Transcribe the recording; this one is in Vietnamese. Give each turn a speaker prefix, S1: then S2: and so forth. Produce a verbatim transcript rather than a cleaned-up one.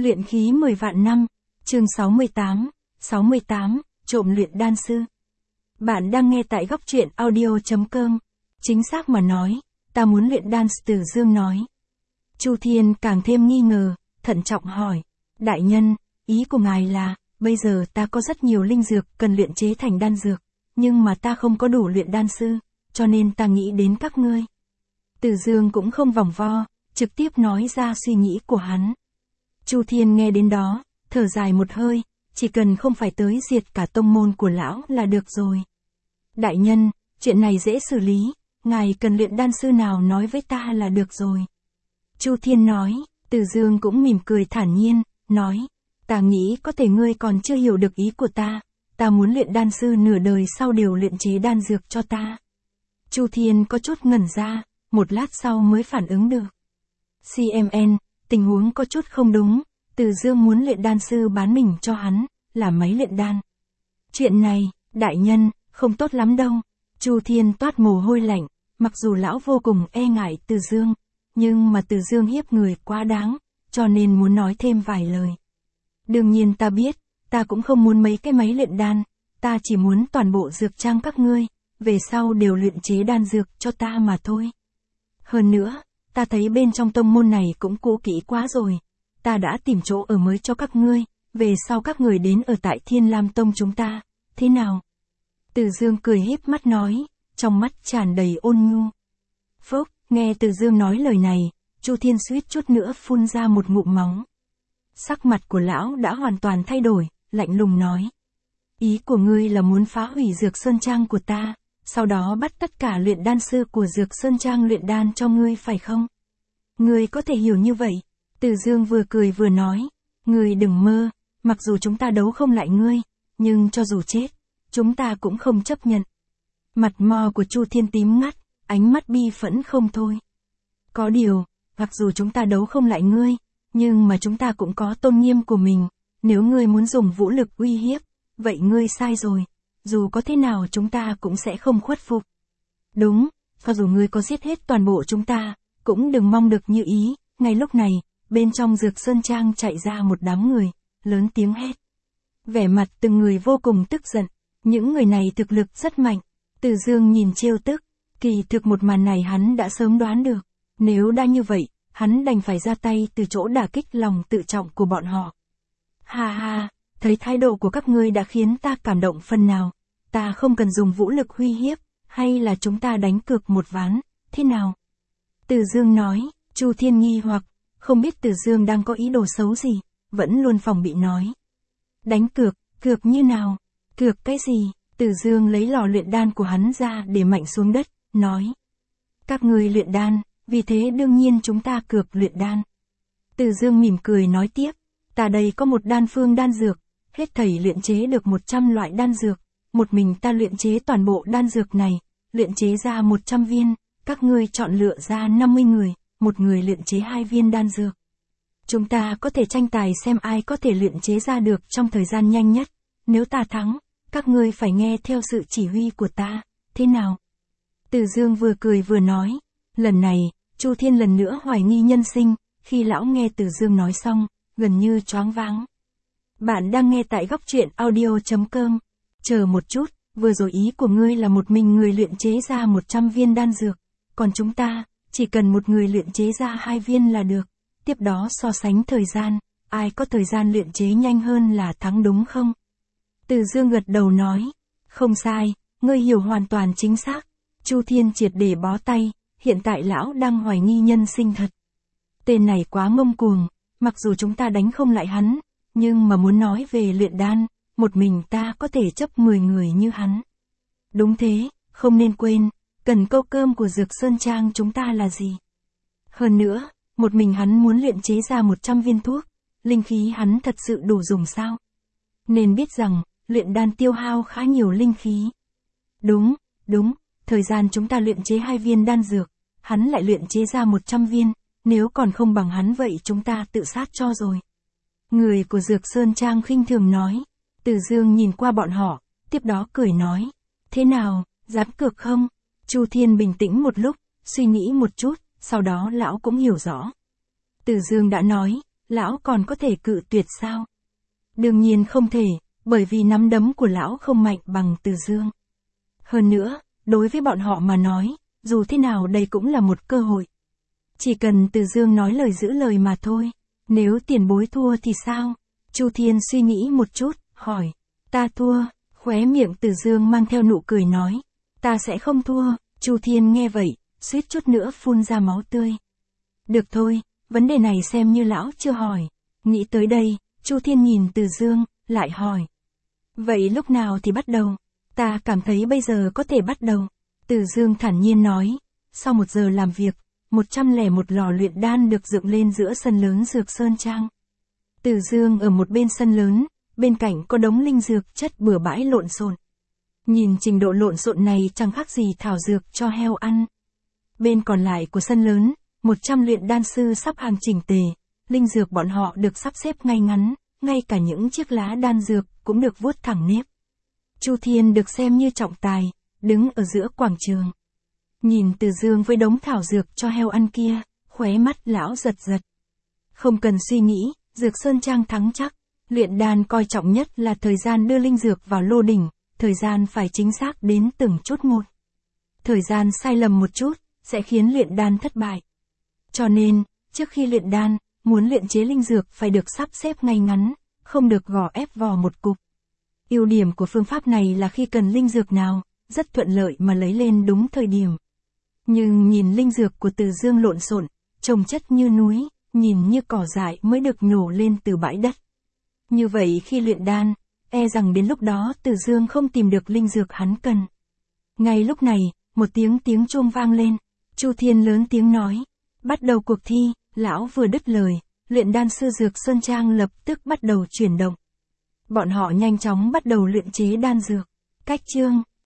S1: Luyện khí mười vạn năm, chương sáu mươi tám, sáu mươi tám, trộm luyện đan sư. Bạn đang nghe tại góc truyện audio.com. Chính xác mà nói, ta muốn luyện đan. Từ Dương nói. Chu Thiên càng thêm nghi ngờ, thận trọng hỏi. Đại nhân, ý của ngài là, bây giờ ta có rất nhiều linh dược cần luyện chế thành đan dược, nhưng mà ta không có đủ luyện đan sư, cho nên ta nghĩ đến các ngươi. Từ Dương cũng không vòng vo, trực tiếp nói ra suy nghĩ của hắn. Chu Thiên nghe đến đó, thở dài một hơi, chỉ cần không phải tới diệt cả tông môn của lão là được rồi. Đại nhân, chuyện này dễ xử lý, ngài cần luyện đan sư nào nói với ta là được rồi. Chu Thiên nói. Từ Dương cũng mỉm cười thản nhiên, nói, ta nghĩ có thể ngươi còn chưa hiểu được ý của ta, ta muốn luyện đan sư nửa đời sau đều luyện chế đan dược cho ta. Chu Thiên có chút ngẩn ra, một lát sau mới phản ứng được. xê em en, tình huống có chút không đúng, Từ Dương muốn luyện đan sư bán mình cho hắn, là máy luyện đan. Chuyện này, đại nhân, không tốt lắm đâu. Chu Thiên toát mồ hôi lạnh, mặc dù lão vô cùng e ngại Từ Dương, nhưng mà Từ Dương hiếp người quá đáng, cho nên muốn nói thêm vài lời. Đương nhiên ta biết, ta cũng không muốn mấy cái máy luyện đan, ta chỉ muốn toàn bộ dược trang các ngươi, về sau đều luyện chế đan dược cho ta mà thôi. Hơn nữa, ta thấy bên trong tông môn này cũng cũ kỹ quá rồi, ta đã tìm chỗ ở mới cho các ngươi, về sau các người đến ở tại Thiên Lam Tông chúng ta, thế nào? Từ Dương cười híp mắt nói, trong mắt tràn đầy ôn nhu. Phúc, nghe Từ Dương nói lời này, Chu Thiên suýt chút nữa phun ra một ngụm máu. Sắc mặt của lão đã hoàn toàn thay đổi, lạnh lùng nói. Ý của ngươi là muốn phá hủy Dược Sơn Trang của ta, sau đó bắt tất cả luyện đan sư của Dược Sơn Trang luyện đan cho ngươi phải không? Ngươi có thể hiểu như vậy. Từ Dương vừa cười vừa nói, ngươi đừng mơ, mặc dù chúng ta đấu không lại ngươi, nhưng cho dù chết, chúng ta cũng không chấp nhận. Mặt mo của Chu Thiên tím ngắt, ánh mắt bi phẫn không thôi. Có điều, mặc dù chúng ta đấu không lại ngươi, nhưng mà chúng ta cũng có tôn nghiêm của mình, nếu ngươi muốn dùng vũ lực uy hiếp, vậy ngươi sai rồi, dù có thế nào chúng ta cũng sẽ không khuất phục. Đúng, cho dù ngươi có giết hết toàn bộ chúng ta, cũng đừng mong được như ý. Ngay lúc này, bên trong Dược Sơn Trang chạy ra một đám người, lớn tiếng hét. Vẻ mặt từng người vô cùng tức giận, những người này thực lực rất mạnh. Từ Dương nhìn trêu tức, kỳ thực một màn này hắn đã sớm đoán được, nếu đã như vậy, hắn đành phải ra tay từ chỗ đả kích lòng tự trọng của bọn họ. Ha ha, thấy thái độ của các ngươi đã khiến ta cảm động phần nào, ta không cần dùng vũ lực uy hiếp, hay là chúng ta đánh cược một ván, thế nào? Từ Dương nói. Chu Thiên nghi hoặc, không biết Từ Dương đang có ý đồ xấu gì, vẫn luôn phòng bị nói. Đánh cược, cược như nào? Cược cái gì? Từ Dương lấy lò luyện đan của hắn ra để mạnh xuống đất, nói. Các ngươi luyện đan, vì thế đương nhiên chúng ta cược luyện đan. Từ Dương mỉm cười nói tiếp, ta đây có một đan phương đan dược, hết thảy luyện chế được một trăm loại đan dược, một mình ta luyện chế toàn bộ đan dược này, luyện chế ra một trăm viên, các ngươi chọn lựa ra năm mươi người, một người luyện chế hai viên đan dược. Chúng ta có thể tranh tài xem ai có thể luyện chế ra được trong thời gian nhanh nhất, nếu ta thắng, các ngươi phải nghe theo sự chỉ huy của ta, thế nào? Từ Dương vừa cười vừa nói, lần này, Chu Thiên lần nữa hoài nghi nhân sinh, khi lão nghe Từ Dương nói xong, gần như choáng váng. Bạn đang nghe tại góc truyện audio.com, chờ một chút, vừa rồi ý của ngươi là một mình người luyện chế ra một trăm viên đan dược, còn chúng ta, chỉ cần một người luyện chế ra hai viên là được, tiếp đó so sánh thời gian, ai có thời gian luyện chế nhanh hơn là thắng đúng không? Từ Dương gật đầu nói, không sai, ngươi hiểu hoàn toàn chính xác. Chu Thiên triệt để bó tay, hiện tại lão đang hoài nghi nhân sinh thật. Tên này quá ngông cuồng, mặc dù chúng ta đánh không lại hắn, nhưng mà muốn nói về luyện đan, một mình ta có thể chấp mười người như hắn. Đúng thế, không nên quên, cần câu cơm của Dược Sơn Trang chúng ta là gì? Hơn nữa, một mình hắn muốn luyện chế ra một trăm viên thuốc, linh khí hắn thật sự đủ dùng sao? Nên biết rằng, luyện đan tiêu hao khá nhiều linh khí. Đúng, đúng, thời gian chúng ta luyện chế hai viên đan dược, hắn lại luyện chế ra một trăm viên, nếu còn không bằng hắn vậy chúng ta tự sát cho rồi. Người của Dược Sơn Trang khinh thường nói. Từ Dương nhìn qua bọn họ, tiếp đó cười nói, thế nào, dám cược không? Chu Thiên bình tĩnh một lúc, suy nghĩ một chút, sau đó lão cũng hiểu rõ. Từ Dương đã nói, lão còn có thể cự tuyệt sao? Đương nhiên không thể, bởi vì nắm đấm của lão không mạnh bằng Từ Dương. Hơn nữa, đối với bọn họ mà nói, dù thế nào đây cũng là một cơ hội. Chỉ cần Từ Dương nói lời giữ lời mà thôi. Nếu tiền bối thua thì sao? Chu Thiên suy nghĩ một chút, hỏi. Ta thua, khóe miệng Từ Dương mang theo nụ cười nói. Ta sẽ không thua. Chu Thiên nghe vậy, suýt chút nữa phun ra máu tươi. Được thôi, vấn đề này xem như lão chưa hỏi. Nghĩ tới đây, Chu Thiên nhìn Từ Dương, lại hỏi. Vậy lúc nào thì bắt đầu? Ta cảm thấy bây giờ có thể bắt đầu. Từ Dương thản nhiên nói. Sau một giờ làm việc, một trăm lẻ một lò luyện đan được dựng lên giữa sân lớn Dược Sơn Trang. Từ Dương ở một bên sân lớn, bên cạnh có đống linh dược chất bừa bãi lộn xộn. Nhìn trình độ lộn xộn này chẳng khác gì thảo dược cho heo ăn. Bên còn lại của sân lớn, một trăm luyện đan sư sắp hàng chỉnh tề, linh dược bọn họ được sắp xếp ngay ngắn, ngay cả những chiếc lá đan dược cũng được vuốt thẳng nếp. Chu Thiên được xem như trọng tài, đứng ở giữa quảng trường. Nhìn Từ Dương với đống thảo dược cho heo ăn kia, khóe mắt lão giật giật. Không cần suy nghĩ, Dược Sơn Trang thắng chắc. Luyện đan coi trọng nhất là thời gian đưa linh dược vào lô đỉnh, thời gian phải chính xác đến từng chút một. Thời gian sai lầm một chút, sẽ khiến luyện đan thất bại. Cho nên, trước khi luyện đan, muốn luyện chế linh dược phải được sắp xếp ngay ngắn, không được gò ép vào một cục. Ưu điểm của phương pháp này là khi cần linh dược nào, rất thuận lợi mà lấy lên đúng thời điểm. Nhưng nhìn linh dược của Từ Dương lộn xộn, trồng chất như núi, nhìn như cỏ dại mới được nhổ lên từ bãi đất. Như vậy khi luyện đan, e rằng đến lúc đó Từ Dương không tìm được linh dược hắn cần. Ngay lúc này, một tiếng tiếng chuông vang lên, Chu Thiên lớn tiếng nói, bắt đầu cuộc thi. Lão vừa đứt lời, luyện đan sư Dược Sơn Trang lập tức bắt đầu chuyển động. Bọn họ nhanh chóng bắt đầu luyện chế đan dược. Cách chương